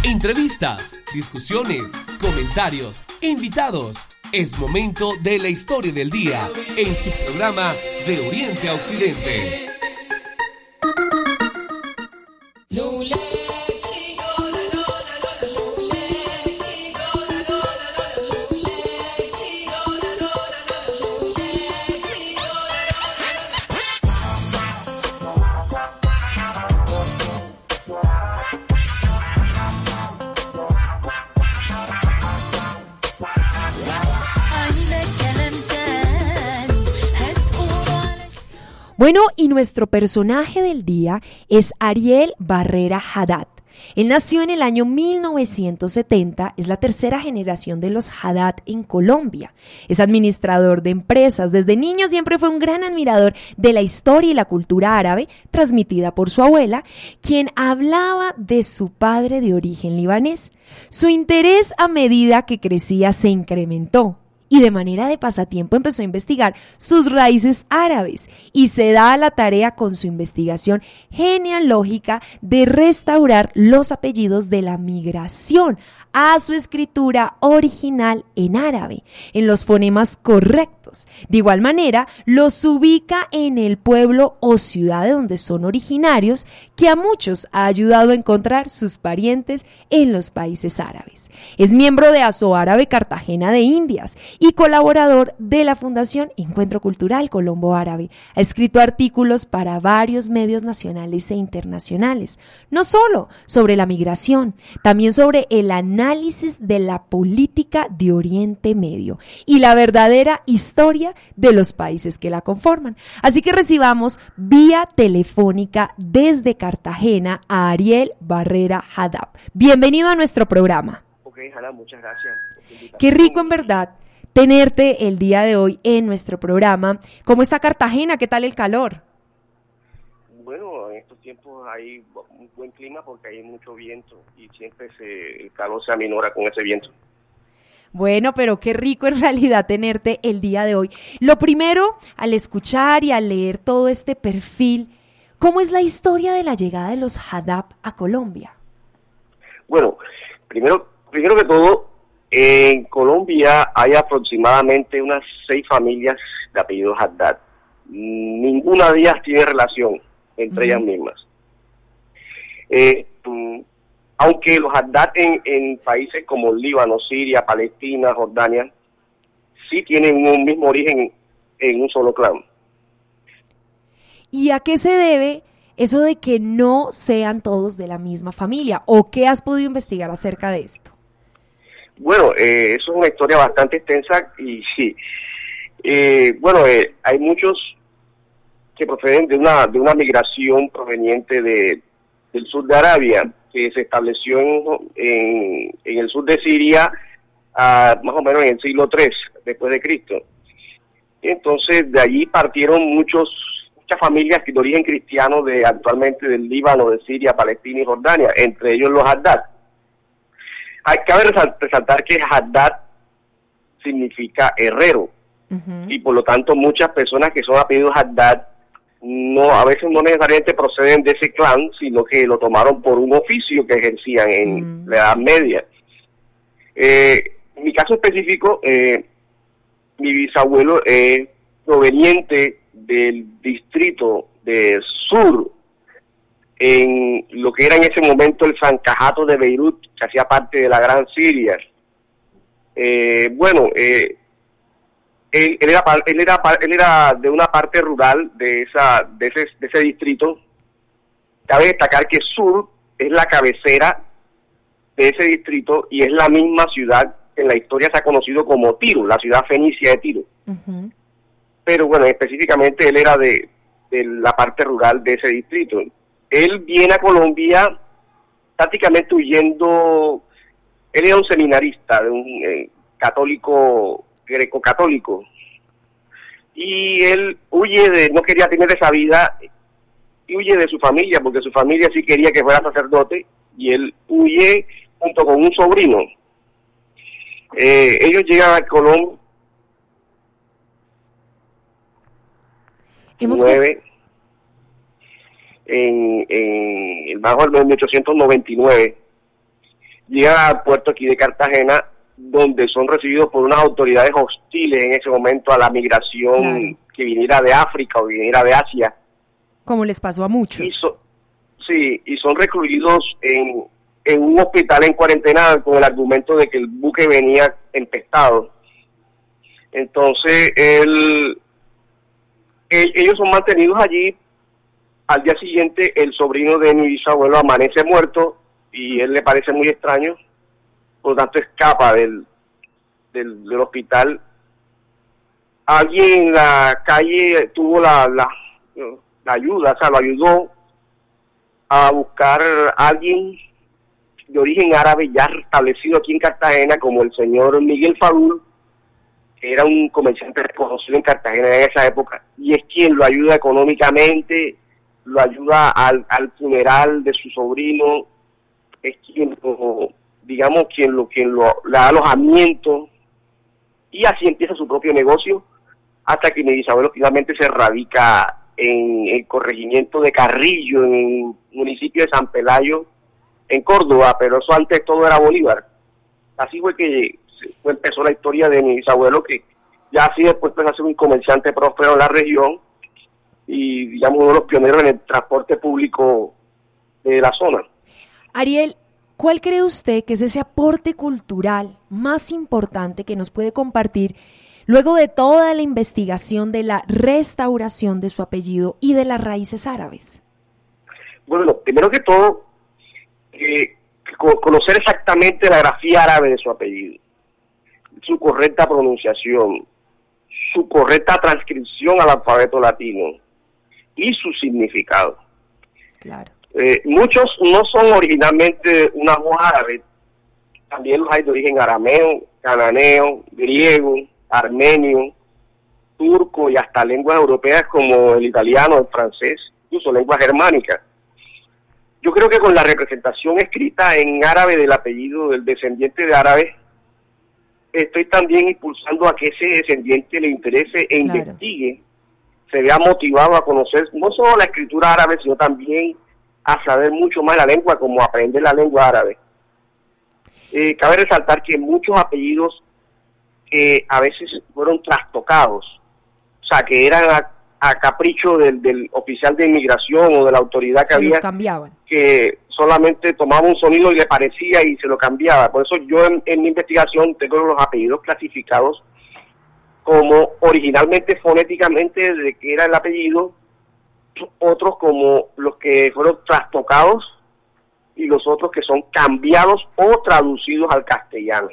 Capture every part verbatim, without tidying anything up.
Entrevistas, discusiones, comentarios, invitados. Es momento de la historia del día en su programa De Oriente a Occidente. Bueno, y nuestro personaje del día es Ariel Barrera Haddad. Él nació en el año mil novecientos setenta, es la tercera generación de los Haddad en Colombia. Es administrador de empresas. Desde niño siempre fue un gran admirador de la historia y la cultura árabe, transmitida por su abuela, quien hablaba de su padre de origen libanés. Su interés a medida que crecía se incrementó. Y de manera de pasatiempo empezó a investigar sus raíces árabes y se da a la tarea con su investigación genealógica de restaurar los apellidos de la migración a su escritura original en árabe, en los fonemas correctos. De igual manera, los ubica en el pueblo o ciudad de donde son originarios, que a muchos ha ayudado a encontrar sus parientes en los países árabes. Es miembro de Aso Árabe Cartagena de Indias y colaborador de la Fundación Encuentro Cultural Colombo Árabe. Ha escrito artículos para varios medios nacionales e internacionales, no solo sobre la migración, también sobre el análisis de la política de Oriente Medio y la verdadera historia de los países que la conforman. Así que recibamos vía telefónica desde Cartagena a Ariel Barrera Haddad. Bienvenido a nuestro programa. Ok, Hanna, muchas gracias. Qué rico en verdad tenerte el día de hoy en nuestro programa. ¿Cómo está Cartagena? ¿Qué tal el calor? Bueno, en estos tiempos hay un buen clima porque hay mucho viento y siempre se, el calor se aminora con ese viento. Bueno, pero qué rico en realidad tenerte el día de hoy. Lo primero, al escuchar y al leer todo este perfil, ¿cómo es la historia de la llegada de los Haddad a Colombia? Bueno, primero, primero que todo, en Colombia hay aproximadamente unas seis familias de apellido Haddad. Ninguna de ellas tiene relación entre uh-huh. ellas mismas. Eh, aunque los Haddad en, en países como Líbano, Siria, Palestina, Jordania, sí tienen un mismo origen en un solo clan. ¿Y a qué se debe eso de que no sean todos de la misma familia? ¿O qué has podido investigar acerca de esto? Bueno, eh, eso es una historia bastante extensa y sí. Eh, bueno, eh, hay muchos que proceden de una de una migración proveniente de del sur de Arabia, que se estableció en, en, en el sur de Siria, uh, más o menos en el siglo tres después de Cristo. Entonces, de allí partieron muchos muchas familias de origen cristiano de actualmente del Líbano, de Siria, Palestina y Jordania, entre ellos los Haddad. Hay cabe resaltar que Haddad significa herrero, uh-huh. y por lo tanto muchas personas que son apellidos Haddad no, a veces no necesariamente proceden de ese clan, sino que lo tomaron por un oficio que ejercían en mm. la Edad Media. Eh, en mi caso específico, eh, mi bisabuelo es proveniente del distrito de Sur, en lo que era en ese momento el Zancajato de Beirut, que hacía parte de la Gran Siria. Eh, bueno, eh, Él, él, era, él, era, él era de una parte rural de esa de ese, de ese distrito. Cabe destacar que Sur es la cabecera de ese distrito y es la misma ciudad que en la historia se ha conocido como Tiro, la ciudad fenicia de Tiro. Uh-huh. Pero bueno, específicamente él era de, de la parte rural de ese distrito. Él viene a Colombia prácticamente huyendo. Él era un seminarista, de un eh, católico greco-católico, y él huye de, no quería tener esa vida, y huye de su familia, porque su familia sí quería que fuera sacerdote, y él huye junto con un sobrino. Eh, ellos llegan a Colombia nueve, en, en el bajo del mil ochocientos noventa y nueve, llegan al puerto aquí de Cartagena, donde son recibidos por unas autoridades hostiles en ese momento a la migración claro. que viniera de África o viniera de Asia. Como les pasó a muchos. Y so, sí, y son recluidos en, en un hospital en cuarentena con el argumento de que el buque venía empestado. Entonces, él, él, ellos son mantenidos allí. Al día siguiente, el sobrino de mi bisabuelo amanece muerto y él le parece muy extraño. Por lo tanto escapa del, del, del hospital. Alguien en la calle tuvo la, la, la ayuda, o sea, lo ayudó a buscar a alguien de origen árabe ya establecido aquí en Cartagena, como el señor Miguel Fadul, que era un comerciante reconocido en Cartagena en esa época, y es quien lo ayuda económicamente, lo ayuda al, al funeral de su sobrino, es quien lo... digamos, quien lo quien lo le da alojamiento, y así empieza su propio negocio, hasta que mi bisabuelo finalmente se radica en el corregimiento de Carrillo, en el municipio de San Pelayo, en Córdoba, pero eso antes todo era Bolívar. Así fue que fue, empezó la historia de mi bisabuelo, que ya así después empezó a ser un comerciante próspero en la región, y digamos uno de los pioneros en el transporte público de la zona. Ariel, ¿cuál cree usted que es ese aporte cultural más importante que nos puede compartir luego de toda la investigación de la restauración de su apellido y de las raíces árabes? Bueno, primero que todo, eh, conocer exactamente la grafía árabe de su apellido, su correcta pronunciación, su correcta transcripción al alfabeto latino y su significado. Claro. Eh, muchos no son originalmente una voz árabe, también los hay de origen arameo, cananeo, griego, armenio, turco y hasta lenguas europeas como el italiano, el francés, incluso lenguas germánicas. Yo creo que con la representación escrita en árabe del apellido del descendiente de árabe, estoy también impulsando a que ese descendiente le interese e claro. investigue, se vea motivado a conocer no solo la escritura árabe, sino también a saber mucho más la lengua, como aprender la lengua árabe. Eh, cabe resaltar que muchos apellidos que a veces fueron trastocados, o sea, que eran a, a capricho del, del oficial de inmigración o de la autoridad que se había, los cambiaban. Que solamente tomaba un sonido y le parecía y se lo cambiaba. Por eso yo en, en mi investigación tengo los apellidos clasificados como originalmente fonéticamente de que era el apellido, otros como los que fueron trastocados y los otros que son cambiados o traducidos al castellano.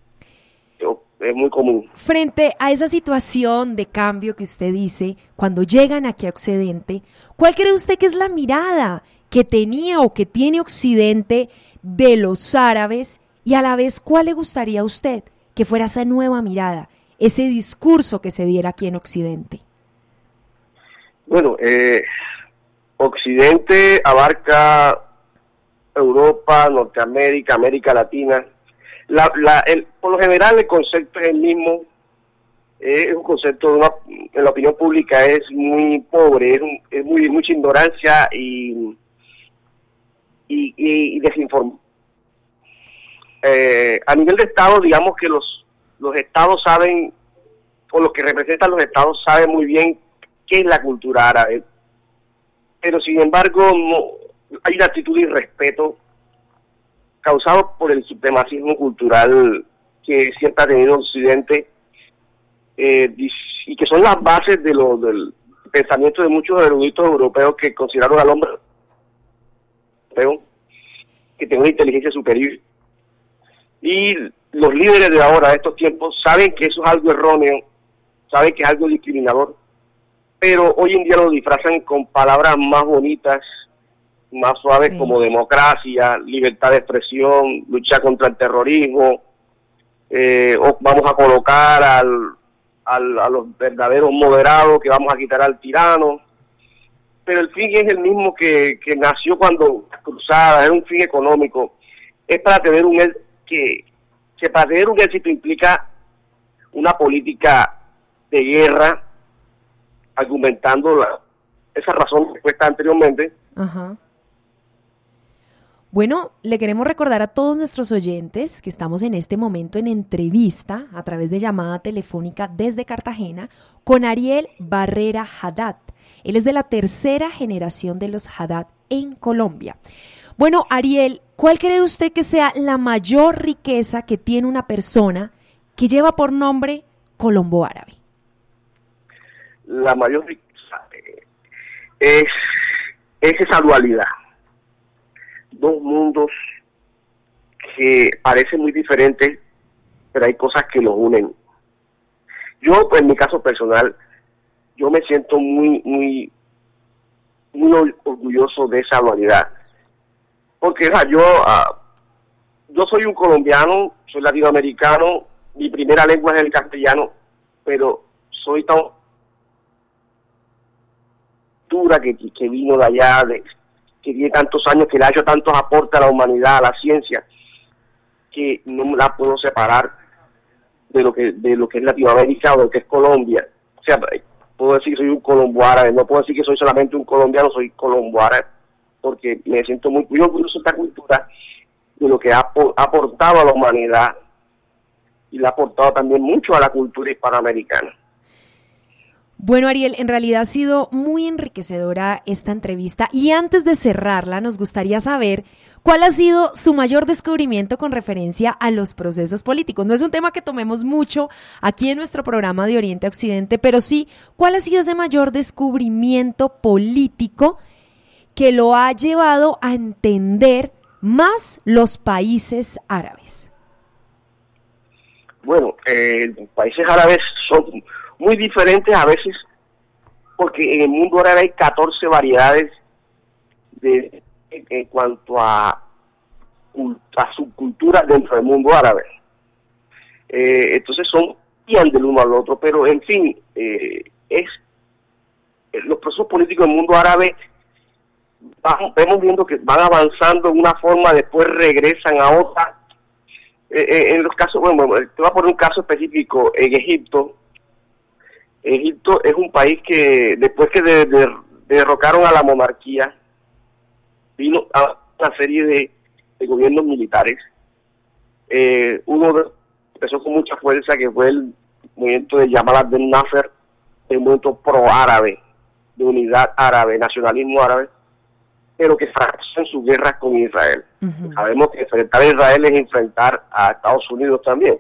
Es muy común. Frente a esa situación de cambio que usted dice, cuando llegan aquí a Occidente, ¿cuál cree usted que es la mirada que tenía o que tiene Occidente de los árabes? Y a la vez, ¿cuál le gustaría a usted que fuera esa nueva mirada, ese discurso que se diera aquí en Occidente? Bueno, eh, Occidente abarca Europa, Norteamérica, América Latina. La, la, el, por lo general el concepto es el mismo, eh, es un concepto de una, en la opinión pública es muy pobre, es, un, es muy mucha ignorancia y, y, y, y desinformación. Eh, a nivel de Estado, digamos que los, los Estados saben, o los que representan los Estados saben muy bien qué es la cultura árabe, pero sin embargo no, hay una actitud de irrespeto causado por el supremacismo cultural que siempre ha tenido Occidente, eh, y que son las bases de lo, del pensamiento de muchos eruditos europeos que consideraron al hombre europeo que tiene una inteligencia superior. Y los líderes de ahora, de estos tiempos, saben que eso es algo erróneo, saben que es algo discriminador, pero hoy en día lo disfrazan con palabras más bonitas, más suaves, sí, como democracia, libertad de expresión, lucha contra el terrorismo, eh, o vamos a colocar al, al, a los verdaderos moderados, que vamos a quitar al tirano, pero el fin es el mismo que, que nació cuando las cruzadas, es un fin económico, es para tener un que, que para tener un éxito implica una política de guerra, argumentando la, esa razón que cuesta anteriormente. Ajá. Bueno, le queremos recordar a todos nuestros oyentes que estamos en este momento en entrevista a través de llamada telefónica desde Cartagena con Ariel Barrera Haddad. Él es de la tercera generación de los Haddad en Colombia. Bueno, Ariel, ¿cuál cree usted que sea la mayor riqueza que tiene una persona que lleva por nombre Colombo Árabe? La mayor riqueza es, es esa dualidad. Dos mundos que parecen muy diferentes, pero hay cosas que los unen. Yo, en mi caso personal, yo me siento muy, muy, muy orgulloso de esa dualidad. Porque o sea, yo, uh, yo soy un colombiano, soy latinoamericano, mi primera lengua es el castellano, pero soy tan dura que, que vino de allá, de, que tiene tantos años, que le ha hecho tantos aportes a la humanidad, a la ciencia, que no la puedo separar de lo que de lo que es Latinoamérica o de lo que es Colombia. O sea, puedo decir que soy un colombo árabe, no puedo decir que soy solamente un colombiano, soy colombo árabe, porque me siento muy orgulloso de esta cultura, de lo que ha, ha aportado a la humanidad, y le ha aportado también mucho a la cultura hispanoamericana. Bueno, Ariel, en realidad ha sido muy enriquecedora esta entrevista y antes de cerrarla nos gustaría saber cuál ha sido su mayor descubrimiento con referencia a los procesos políticos. No es un tema que tomemos mucho aquí en nuestro programa de Oriente a Occidente, pero sí, ¿cuál ha sido ese mayor descubrimiento político que lo ha llevado a entender más los países árabes? Bueno, eh, los países árabes son muy diferentes a veces, porque en el mundo árabe hay catorce variedades de, en, en cuanto a, a subculturas dentro del mundo árabe. Eh, entonces son bien del uno al otro, pero en fin, eh, es los procesos políticos del mundo árabe, vamos, vemos viendo que van avanzando de una forma, después regresan a otra. Eh, eh, en los casos, bueno, te voy a poner un caso específico. En Egipto, Egipto es un país que después que de, de, de derrocaron a la monarquía, vino a una serie de, de gobiernos militares. Eh, uno de, empezó con mucha fuerza, que fue el movimiento de Yamal Abdel Nasser, el movimiento pro-árabe, de unidad árabe, nacionalismo árabe, pero que fracasó en sus guerras con Israel. Uh-huh. Sabemos que enfrentar a Israel es enfrentar a Estados Unidos también.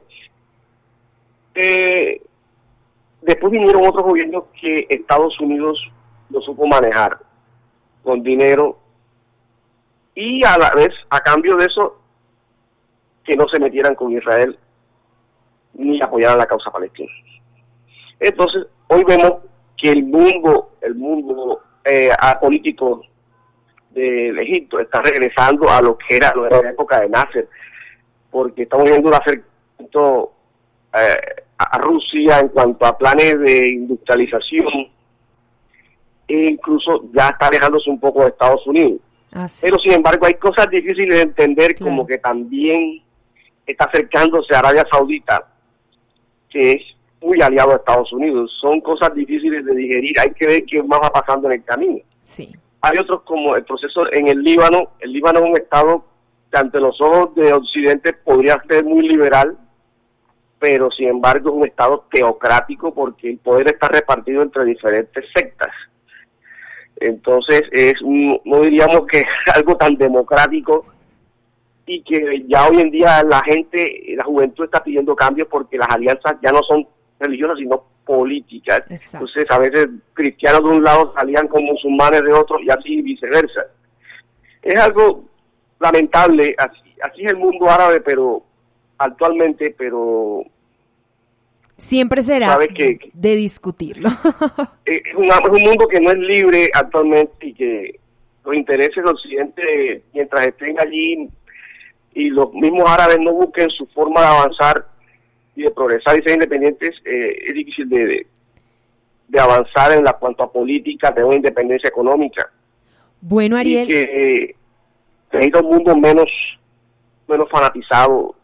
Eh, Después vinieron otros gobiernos que Estados Unidos lo supo manejar con dinero y a la vez, a cambio de eso, que no se metieran con Israel ni apoyaran la causa palestina. Entonces, hoy vemos que el mundo, el mundo eh, político del Egipto está regresando a lo que era, lo era la época de Nasser, porque estamos viendo un acercamiento eh, a Rusia en cuanto a planes de industrialización, e incluso ya está alejándose un poco de Estados Unidos. Ah, sí. Pero sin embargo hay cosas difíciles de entender, claro, como que también está acercándose a Arabia Saudita, que es muy aliado a Estados Unidos. Son cosas difíciles de digerir, hay que ver qué más va pasando en el camino. Sí. Hay otros como el proceso en el Líbano. El Líbano es un estado que ante los ojos de Occidente podría ser muy liberal, pero sin embargo es un estado teocrático porque el poder está repartido entre diferentes sectas. Entonces es un, no diríamos que es algo tan democrático, y que ya hoy en día la gente, la juventud está pidiendo cambios porque las alianzas ya no son religiosas sino políticas. Exacto. Entonces a veces cristianos de un lado salían con musulmanes de otro y así viceversa. Es algo lamentable, así, así es el mundo árabe, pero actualmente, pero siempre será que, de discutirlo. es, una, es un mundo que no es libre actualmente y que los intereses del Occidente, mientras estén allí y los mismos árabes no busquen su forma de avanzar y de progresar y ser independientes, eh, es difícil de, de, de avanzar en la cuanto a política, de una independencia económica. Bueno, Ariel. Y que eh, necesita un mundo menos, menos fanatizado.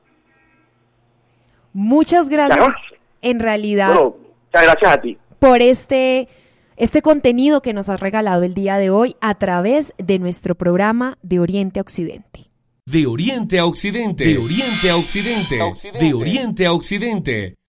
Muchas gracias. ¿Claro? En realidad, bueno, muchas gracias a ti por este, este contenido que nos has regalado el día de hoy a través de nuestro programa de Oriente a Occidente. De Oriente a Occidente. De Oriente a Occidente. De Oriente a Occidente.